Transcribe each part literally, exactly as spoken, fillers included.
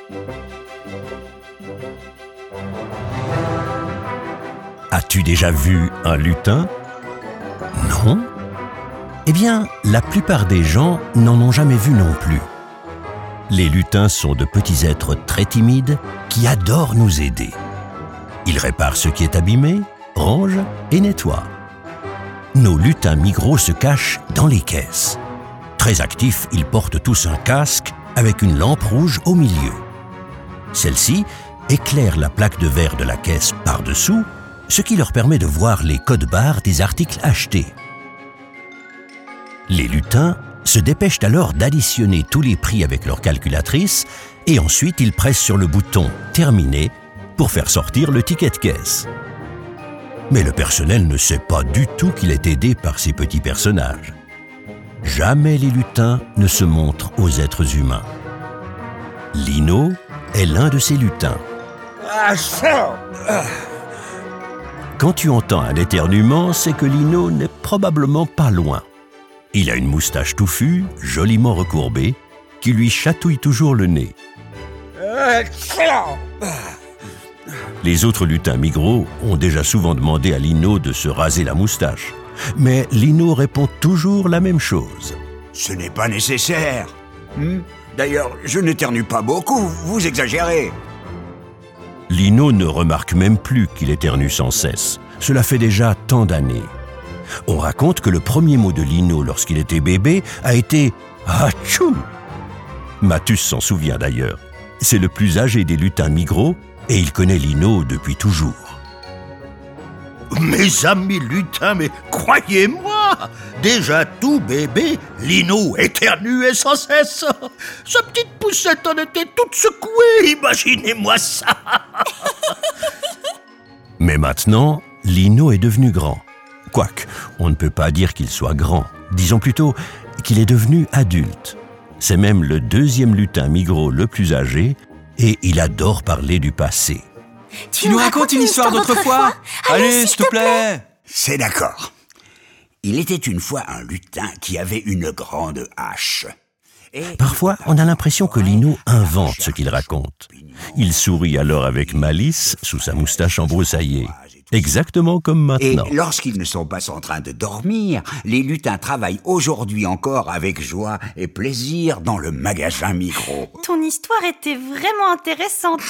As-tu déjà vu un lutin? Non? Eh bien, la plupart des gens n'en ont jamais vu non plus. Les lutins sont de petits êtres très timides qui adorent nous aider. Ils réparent ce qui est abîmé, rangent et nettoient. Nos lutins migraux se cachent dans les caisses. Très actifs, ils portent tous un casque avec une lampe rouge au milieu. Celle-ci éclaire la plaque de verre de la caisse par-dessous, ce qui leur permet de voir les codes-barres des articles achetés. Les lutins se dépêchent alors d'additionner tous les prix avec leur calculatrice et ensuite ils pressent sur le bouton « Terminé » pour faire sortir le ticket de caisse. Mais le personnel ne sait pas du tout qu'il est aidé par ces petits personnages. Jamais les lutins ne se montrent aux êtres humains. Lino est l'un de ces lutins. Quand tu entends un éternuement, c'est que Lino n'est probablement pas loin. Il a une moustache touffue, joliment recourbée, qui lui chatouille toujours le nez. Les autres lutins migraux ont déjà souvent demandé à Lino de se raser la moustache. Mais Lino répond toujours la même chose. Ce n'est pas nécessaire. Hmm? D'ailleurs, je n'éternue pas beaucoup, vous exagérez. Lino ne remarque même plus qu'il éternue sans cesse. Cela fait déjà tant d'années. On raconte que le premier mot de Lino lorsqu'il était bébé a été « Atchoum !» Mathus s'en souvient d'ailleurs. C'est le plus âgé des lutins migraux et il connaît Lino depuis toujours. Mes amis lutins, mais croyez-moi, déjà tout bébé, Lino éternuait sans cesse. Sa petite poussette en était toute secouée, imaginez-moi ça. Mais maintenant, Lino est devenu grand. Quoique, on ne peut pas dire qu'il soit grand. Disons plutôt qu'il est devenu adulte. C'est même le deuxième lutin migros le plus âgé et il adore parler du passé. Tu, tu nous racontes une histoire d'autrefois? Allez, s'il te plaît. C'est d'accord. Il était une fois un lutin qui avait une grande hache. Et parfois, on a l'impression que Lino invente ce qu'il raconte. Il sourit alors avec malice sous sa moustache embroussaillée. Exactement comme maintenant. Et lorsqu'ils ne sont pas en train de dormir, les lutins travaillent aujourd'hui encore avec joie et plaisir dans le magasin Migros. Ton histoire était vraiment intéressante.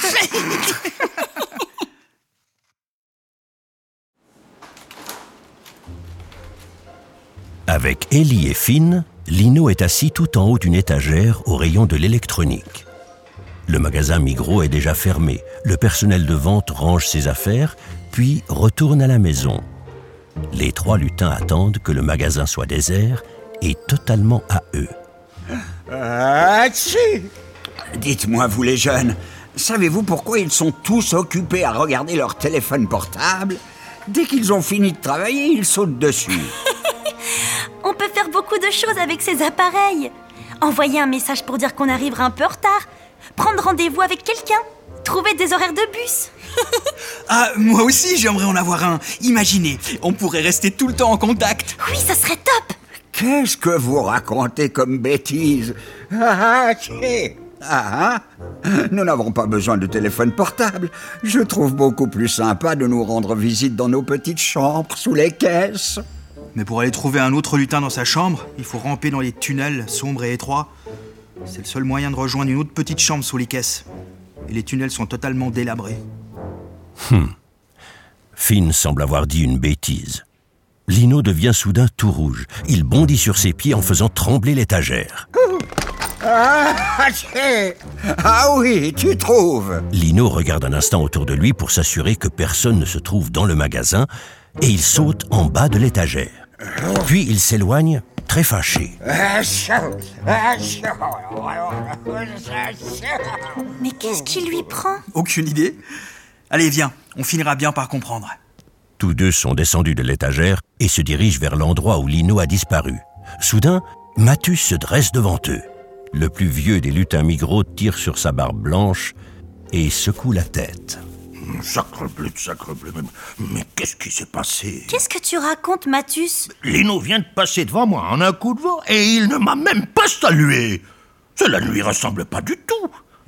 Avec Ellie et Finn, Lino est assis tout en haut d'une étagère au rayon de l'électronique. Le magasin Migros est déjà fermé. Le personnel de vente range ses affaires, puis retourne à la maison. Les trois lutins attendent que le magasin soit désert et totalement à eux. Ah, dites-moi, vous les jeunes, savez-vous pourquoi ils sont tous occupés à regarder leur téléphone portable? Dès qu'ils ont fini de travailler, ils sautent dessus. On peut faire beaucoup de choses avec ces appareils. Envoyer un message pour dire qu'on arrivera un peu en retard. Prendre rendez-vous avec quelqu'un. Trouver des horaires de bus. Ah, moi aussi j'aimerais en avoir un. Imaginez, on pourrait rester tout le temps en contact. Oui, ça serait top. Qu'est-ce que vous racontez comme bêtises? Ah, ah, nous n'avons pas besoin de téléphone portable. Je trouve beaucoup plus sympa de nous rendre visite dans nos petites chambres, sous les caisses. Mais pour aller trouver un autre lutin dans sa chambre, il faut ramper dans les tunnels sombres et étroits. C'est le seul moyen de rejoindre une autre petite chambre sous les caisses. Et les tunnels sont totalement délabrés. Hum. Finn semble avoir dit une bêtise. Lino devient soudain tout rouge. Il bondit sur ses pieds en faisant trembler l'étagère. Ah, ah oui, tu trouves. Lino regarde un instant autour de lui pour s'assurer que personne ne se trouve dans le magasin et il saute en bas de l'étagère. Puis il s'éloigne, très fâché. Mais qu'est-ce qui lui prend? Aucune idée. Allez, viens, on finira bien par comprendre. Tous deux sont descendus de l'étagère et se dirigent vers l'endroit où Lino a disparu. Soudain, Mathus se dresse devant eux. Le plus vieux des lutins Migros tire sur sa barbe blanche et secoue la tête. Sacrebleu, sacrebleu, mais qu'est-ce qui s'est passé? Qu'est-ce que tu racontes, Mathus? Lino vient de passer devant moi en un coup de vent et il ne m'a même pas salué. Cela ne lui ressemble pas du tout.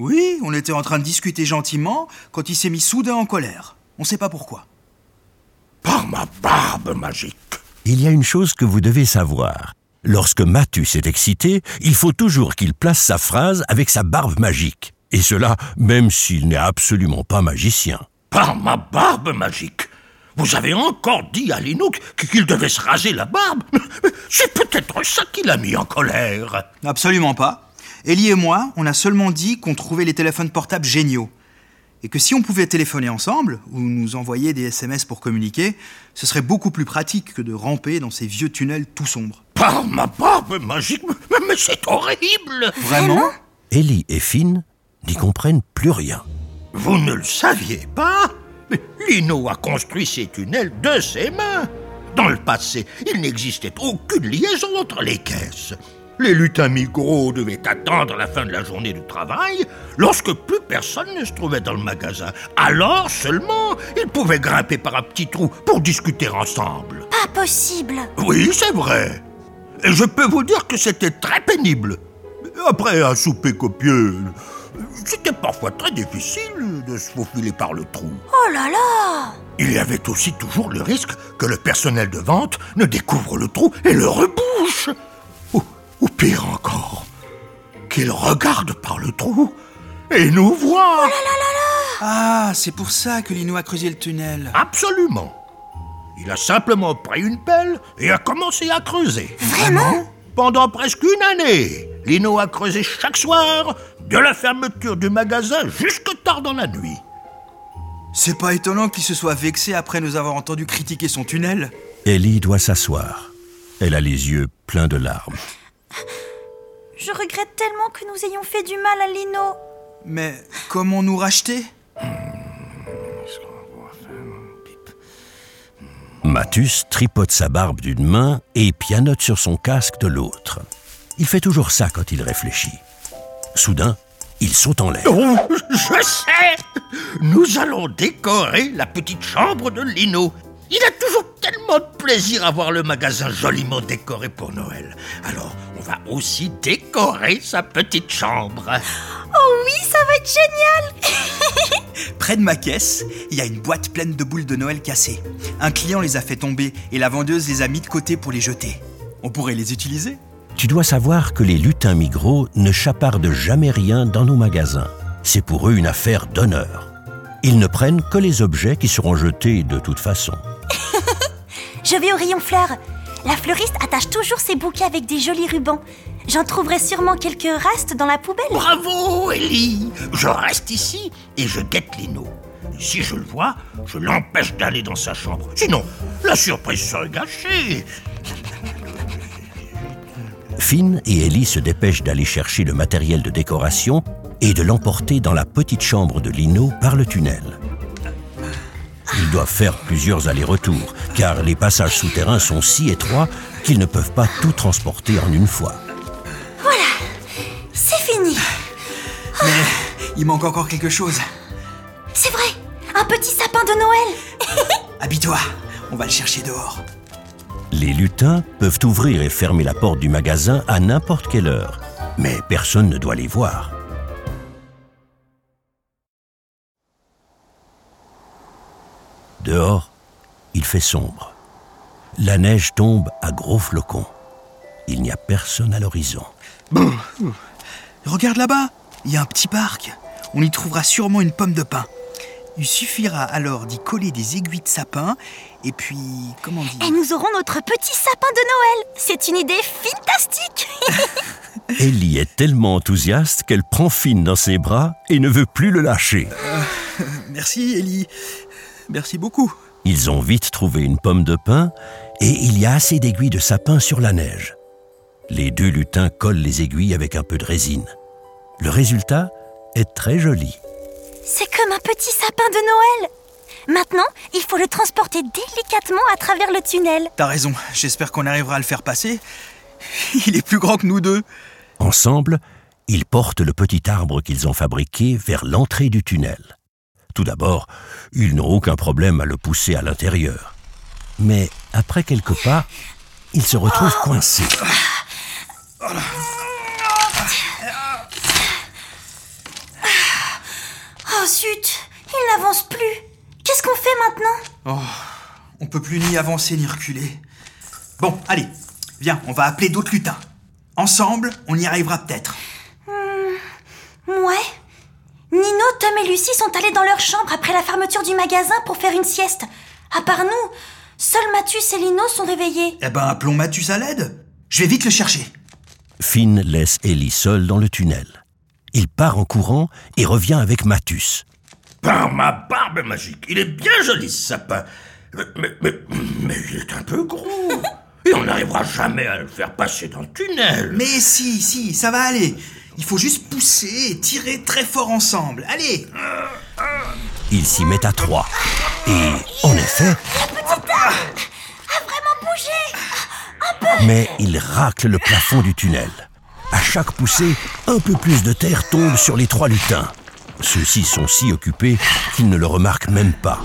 Oui, on était en train de discuter gentiment quand il s'est mis soudain en colère. On sait pas pourquoi. Par ma barbe magique. Il y a une chose que vous devez savoir. Lorsque Mathus est excité, il faut toujours qu'il place sa phrase avec sa barbe magique. Et cela, même s'il n'est absolument pas magicien. Par ma barbe magique. Vous avez encore dit à Lino qu'il devait se raser la barbe. C'est peut-être ça qui l'a mis en colère. Absolument pas. Ellie et moi, on a seulement dit qu'on trouvait les téléphones portables géniaux. Et que si on pouvait téléphoner ensemble, ou nous envoyer des S M S pour communiquer, ce serait beaucoup plus pratique que de ramper dans ces vieux tunnels tout sombres. Par ma barbe magique, mais, mais c'est horrible. Vraiment ? Ellie et Finn n'y comprennent plus rien. Vous ne le saviez pas ? Mais Lino a construit ces tunnels de ses mains. Dans le passé, il n'existait aucune liaison entre les caisses. Les lutins migraux devaient attendre la fin de la journée de travail lorsque plus personne ne se trouvait dans le magasin. Alors seulement, ils pouvaient grimper par un petit trou pour discuter ensemble. Pas possible. Oui, c'est vrai. Et je peux vous dire que c'était très pénible. Après un souper copieux, c'était parfois très difficile de se faufiler par le trou. Oh là là! Il y avait aussi toujours le risque que le personnel de vente ne découvre le trou et le rebouche. Ou, ou pire encore, qu'il regarde par le trou et nous voit. Oh là là là là! Ah, c'est pour ça que Lino a creusé le tunnel. Absolument. Il a simplement pris une pelle et a commencé à creuser. Vraiment? Pendant presque une année, Lino a creusé chaque soir, de la fermeture du magasin jusque tard dans la nuit. C'est pas étonnant qu'il se soit vexé après nous avoir entendu critiquer son tunnel. Ellie doit s'asseoir. Elle a les yeux pleins de larmes. Je regrette tellement que nous ayons fait du mal à Lino. Mais comment nous racheter ? Mathus tripote sa barbe d'une main et pianote sur son casque de l'autre. Il fait toujours ça quand il réfléchit. Soudain, il saute en l'air. Oh, je sais! Nous allons décorer la petite chambre de Lino. Il a toujours tellement de plaisir à voir le magasin joliment décoré pour Noël. Alors, on va aussi décorer sa petite chambre. Oh oui, ça va être génial! Près de ma caisse, il y a une boîte pleine de boules de Noël cassées. Un client les a fait tomber et la vendeuse les a mis de côté pour les jeter. On pourrait les utiliser. Tu dois savoir que les lutins migraux ne chapardent jamais rien dans nos magasins. C'est pour eux une affaire d'honneur. Ils ne prennent que les objets qui seront jetés de toute façon. Je vais au rayon fleurs. La fleuriste attache toujours ses bouquets avec des jolis rubans. J'en trouverai sûrement quelques restes dans la poubelle. Bravo, Ellie! Je reste ici et je guette Lino. Si je le vois, je l'empêche d'aller dans sa chambre. Sinon, la surprise serait gâchée. Finn et Ellie se dépêchent d'aller chercher le matériel de décoration et de l'emporter dans la petite chambre de Lino par le tunnel. Ils doivent faire plusieurs allers-retours, car les passages souterrains sont si étroits qu'ils ne peuvent pas tout transporter en une fois. Voilà, c'est fini. Mais il manque encore quelque chose. C'est vrai, un petit sapin de Noël. Habille-toi, on va le chercher dehors. Les lutins peuvent ouvrir et fermer la porte du magasin à n'importe quelle heure, mais personne ne doit les voir. Dehors, il fait sombre. La neige tombe à gros flocons. Il n'y a personne à l'horizon. Bon. Regarde là-bas, il y a un petit parc. On y trouvera sûrement une pomme de pin. Il suffira alors d'y coller des aiguilles de sapin et puis, comment dire... Et nous aurons notre petit sapin de Noël. C'est une idée fantastique. Ellie est tellement enthousiaste qu'elle prend Finn dans ses bras et ne veut plus le lâcher. Euh, merci, Ellie. Merci beaucoup. Ils ont vite trouvé une pomme de pin et il y a assez d'aiguilles de sapin sur la neige. Les deux lutins collent les aiguilles avec un peu de résine. Le résultat est très joli. C'est comme un petit sapin de Noël. Maintenant, il faut le transporter délicatement à travers le tunnel. T'as raison, j'espère qu'on arrivera à le faire passer. Il est plus grand que nous deux. Ensemble, ils portent le petit arbre qu'ils ont fabriqué vers l'entrée du tunnel. Tout d'abord, ils n'ont aucun problème à le pousser à l'intérieur. Mais après quelques pas, ils se retrouvent coincés. Oh zut, il n'avance plus. Qu'est-ce qu'on fait maintenant? Oh, on peut plus ni avancer ni reculer. Bon, allez, viens, on va appeler d'autres lutins. Ensemble, on y arrivera peut-être. Hmm, ouais. Nino, Tom et Lucie sont allés dans leur chambre après la fermeture du magasin pour faire une sieste. À part nous, seuls Mathus et Lino sont réveillés. Eh ben, appelons Mathus à l'aide. Je vais vite le chercher. Finn laisse Ellie seule dans le tunnel. Il part en courant et revient avec Mathus. Par ma barbe magique, il est bien joli ce sapin. Mais, mais, mais, mais il est un peu gros. Et on n'arrivera jamais à le faire passer dans le tunnel. Mais si, si, ça va aller. Il faut juste pousser et tirer très fort ensemble. Allez! Ils s'y mettent à trois. Et, en effet... Le petit arbre a vraiment bougé. Un peu. Mais il racle le plafond du tunnel. À chaque poussée, un peu plus de terre tombe sur les trois lutins. Ceux-ci sont si occupés qu'ils ne le remarquent même pas.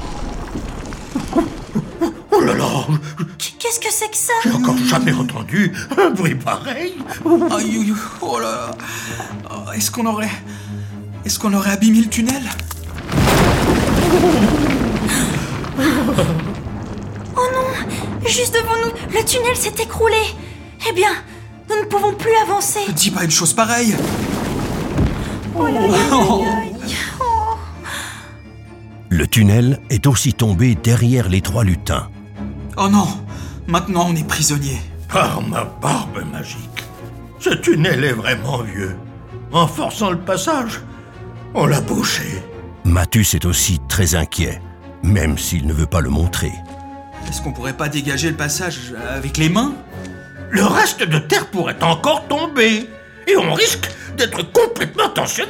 Oh là là! Qu'est-ce que c'est que ça? J'ai encore jamais entendu un bruit pareil. Aïe, aïe, oh là là. Oh, est-ce qu'on aurait... Est-ce qu'on aurait abîmé le tunnel? Oh non, juste devant nous, le tunnel s'est écroulé. Eh bien, nous ne pouvons plus avancer. Dis pas une chose pareille. Oh, aïe, aïe, aïe, aïe. Oh. Le tunnel est aussi tombé derrière les trois lutins. Oh non, maintenant on est prisonniers. Par ma barbe magique, ce tunnel est vraiment vieux. En forçant le passage, on l'a bouché. Mathus est aussi très inquiet, même s'il ne veut pas le montrer. Est-ce qu'on pourrait pas dégager le passage avec les mains? Le reste de terre pourrait encore tomber. Et on risque d'être complètement enseveli.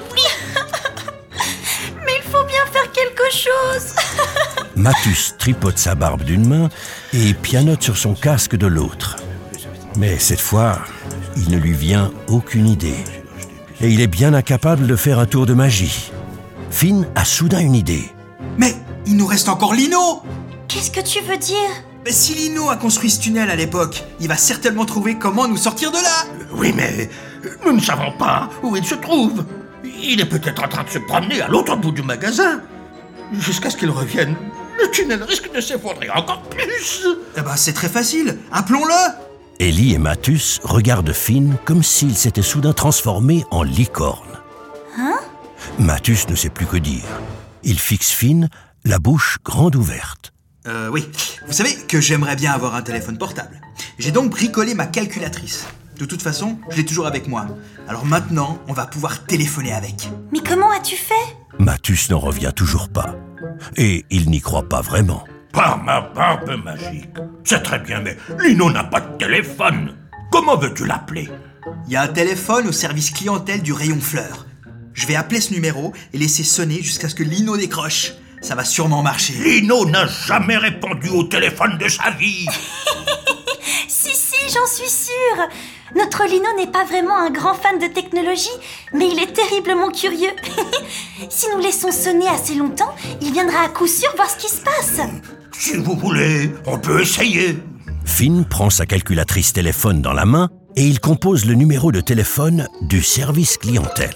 Mais il faut bien faire quelque chose. Mathus tripote sa barbe d'une main et pianote sur son casque de l'autre. Mais cette fois, il ne lui vient aucune idée. Et il est bien incapable de faire un tour de magie. Finn a soudain une idée. Mais il nous reste encore Lino! Qu'est-ce que tu veux dire? Mais si Lino a construit ce tunnel à l'époque, il va certainement trouver comment nous sortir de là! Oui, mais nous ne savons pas où il se trouve. Il est peut-être en train de se promener à l'autre bout du magasin. Jusqu'à ce qu'il revienne, le tunnel risque de s'effondrer encore plus. Eh ben c'est très facile, appelons-le! Ellie et Mathus regardent Finn comme s'il s'était soudain transformé en licorne. Hein? Mathus ne sait plus que dire. Il fixe Finn, la bouche grande ouverte. Euh, oui. Vous savez que j'aimerais bien avoir un téléphone portable. J'ai donc bricolé ma calculatrice. De toute façon, je l'ai toujours avec moi. Alors maintenant, on va pouvoir téléphoner avec. Mais comment as-tu fait? Mathus n'en revient toujours pas. Et il n'y croit pas vraiment. Par ma barbe magique. C'est très bien, mais Lino n'a pas de téléphone. Comment veux-tu l'appeler? Il y a un téléphone au service clientèle du rayon fleurs. Je vais appeler ce numéro et laisser sonner jusqu'à ce que Lino décroche. Ça va sûrement marcher. Lino n'a jamais répondu au téléphone de sa vie. Si, si, j'en suis sûre. Notre Lino n'est pas vraiment un grand fan de technologie, mais il est terriblement curieux. Si nous laissons sonner assez longtemps, il viendra à coup sûr voir ce qui se passe. Si vous voulez, on peut essayer. Finn prend sa calculatrice téléphone dans la main et il compose le numéro de téléphone du service clientèle.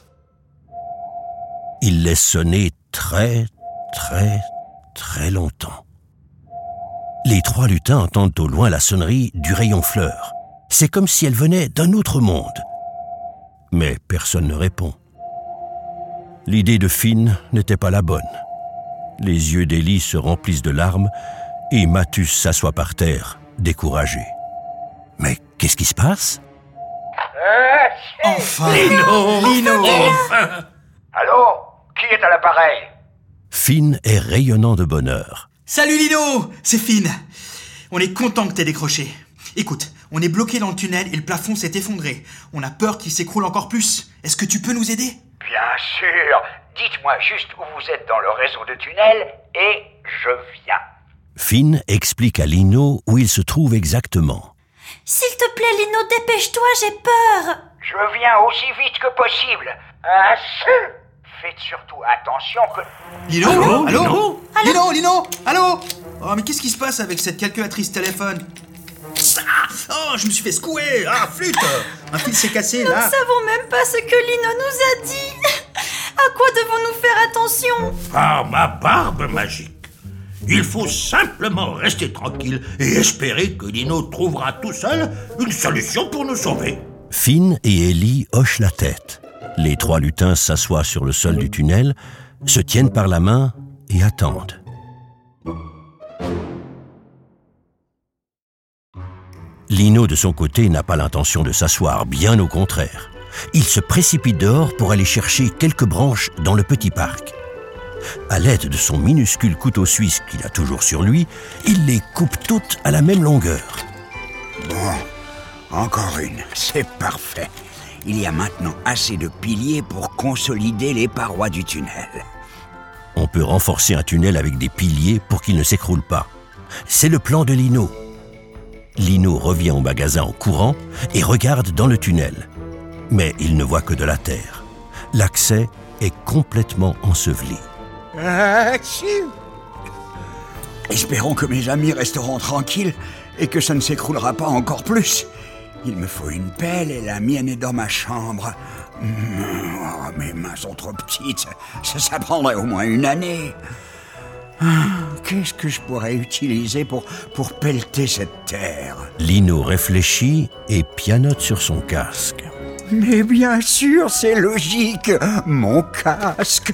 Il laisse sonner très, très, très longtemps. Les trois lutins entendent au loin la sonnerie du rayon fleurs. C'est comme si elle venait d'un autre monde. Mais personne ne répond. L'idée de Finn n'était pas la bonne. Les yeux d'Ellie se remplissent de larmes et Mathus s'assoit par terre, découragé. Mais qu'est-ce qui se passe? Enfin! Lino! Lino! Enfin! Allô? Qui est à l'appareil? Finn est rayonnant de bonheur. Salut Lino! C'est Finn. On est content que t'aies décroché. Écoute, on est bloqué dans le tunnel et le plafond s'est effondré. On a peur qu'il s'écroule encore plus. Est-ce que tu peux nous aider? Bien sûr. Dites-moi juste où vous êtes dans le réseau de tunnel et je viens. Finn explique à Lino où il se trouve exactement. S'il te plaît, Lino, dépêche-toi, j'ai peur. Je viens aussi vite que possible. Ah, faites surtout attention que... Lino? Allô, Allô? Lino? Lino, Lino? Allô? Oh, mais qu'est-ce qui se passe avec cette calculatrice téléphone? Ah, oh, je me suis fait secouer. Ah, flûte. Un fil s'est cassé, Nous là. ne savons même pas ce que Lino nous a dit. À quoi devons-nous faire attention? par ma barbe magique. Il faut simplement rester tranquille et espérer que Lino trouvera tout seul une solution pour nous sauver. Finn et Ellie hochent la tête. Les trois lutins s'assoient sur le sol du tunnel, se tiennent par la main et attendent. Lino, de son côté, n'a pas l'intention de s'asseoir, bien au contraire. Il se précipite dehors pour aller chercher quelques branches dans le petit parc. À l'aide de son minuscule couteau suisse qu'il a toujours sur lui, il les coupe toutes à la même longueur. Bon, encore une, c'est parfait. Il y a maintenant assez de piliers pour consolider les parois du tunnel. On peut renforcer un tunnel avec des piliers pour qu'il ne s'écroule pas. C'est le plan de Lino. Lino revient au magasin en courant et regarde dans le tunnel. Mais il ne voit que de la terre. L'accès est complètement enseveli. Espérons que mes amis resteront tranquilles et que ça ne s'écroulera pas encore plus. Il me faut une pelle et la mienne est dans ma chambre. Oh, mes mains sont trop petites. Ça, ça prendrait au moins une année. Qu'est-ce que je pourrais utiliser pour, pour pelleter cette terre? Lino réfléchit et pianote sur son casque. Mais bien sûr, c'est logique. Mon casque.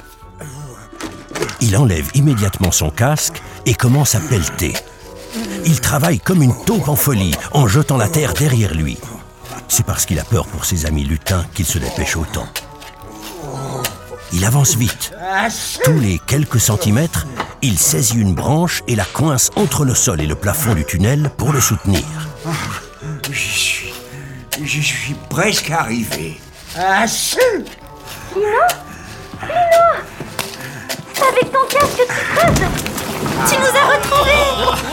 Il enlève immédiatement son casque et commence à pelleter. Il travaille comme une taupe en folie, en jetant la terre derrière lui. C'est parce qu'il a peur pour ses amis lutins qu'il se dépêche autant. Il avance vite. Tous les quelques centimètres, il saisit une branche et la coince entre le sol et le plafond du tunnel pour le soutenir. J'y suis... J'y suis presque arrivé. Lino Lino Avec ton casque, tu creuses. Tu nous as retrouvés.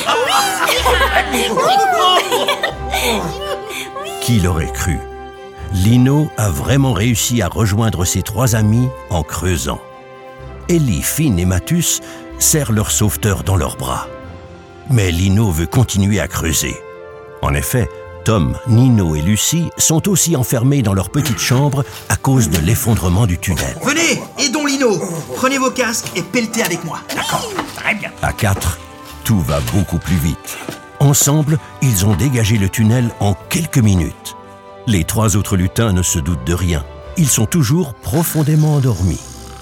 Qui l'aurait cru? Lino a vraiment réussi à rejoindre ses trois amis en creusant. Ellie, Finn et Matthus serrent leur sauveteur dans leurs bras. Mais Lino veut continuer à creuser. En effet, Tom, Nino et Lucie sont aussi enfermés dans leur petite chambre à cause de l'effondrement du tunnel. Venez, aidons Lino. Prenez vos casques et pelletez avec moi. D'accord, très bien. À quatre, tout va beaucoup plus vite. Ensemble, ils ont dégagé le tunnel en quelques minutes. Les trois autres lutins ne se doutent de rien. Ils sont toujours profondément endormis.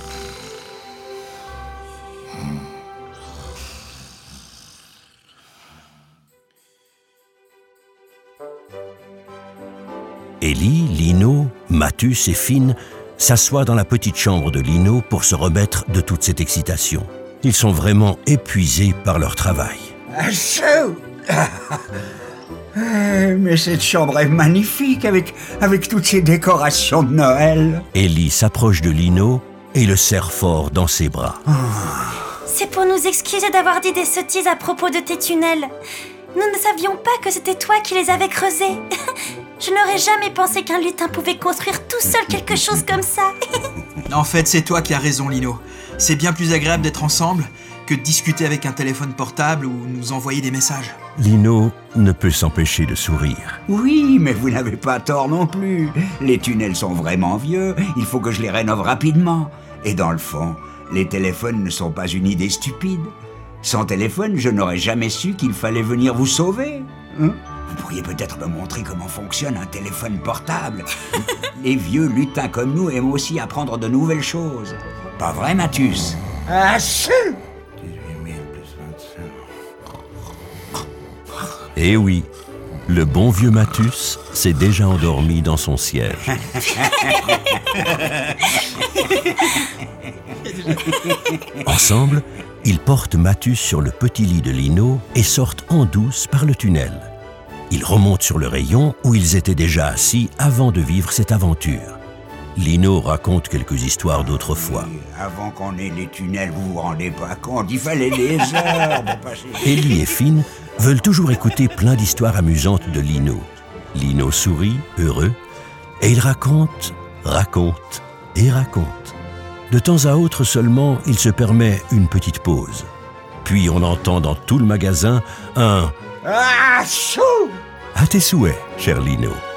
Ellie, Lino, Matthus et Finn s'assoient dans la petite chambre de Lino pour se remettre de toute cette excitation. Ils sont vraiment épuisés par leur travail. Mais cette chambre est magnifique avec, avec toutes ces décorations de Noël. Ellie s'approche de Lino et le serre fort dans ses bras. C'est pour nous excuser d'avoir dit des sottises à propos de tes tunnels. Nous ne savions pas que c'était toi qui les avais creusés. Je n'aurais jamais pensé qu'un lutin pouvait construire tout seul quelque chose comme ça. En fait, c'est toi qui as raison, Lino. C'est bien plus agréable d'être ensemble que de discuter avec un téléphone portable ou nous envoyer des messages. Lino ne peut s'empêcher de sourire. Oui, mais vous n'avez pas tort non plus. Les tunnels sont vraiment vieux, il faut que je les rénove rapidement. Et dans le fond, les téléphones ne sont pas une idée stupide. Sans téléphone, je n'aurais jamais su qu'il fallait venir vous sauver. Hein? Vous pourriez peut-être me montrer comment fonctionne un téléphone portable. Les vieux lutins comme nous aiment aussi apprendre de nouvelles choses. Pas vrai, Matthus? Ah, si! Eh oui, le bon vieux Matthus s'est déjà endormi dans son siège. Ensemble, ils portent Matthus sur le petit lit de Lino et sortent en douce par le tunnel. Ils remontent sur le rayon où ils étaient déjà assis avant de vivre cette aventure. Lino raconte quelques histoires d'autrefois. Avant qu'on ait les tunnels, vous vous rendez pas compte, il fallait des heures de passer... Ellie et Finn veulent toujours écouter plein d'histoires amusantes de Lino. Lino sourit, heureux, et il raconte, raconte et raconte. De temps à autre seulement, il se permet une petite pause. Puis on entend dans tout le magasin un « Ah, chou !» À tes souhaits, cher Lino.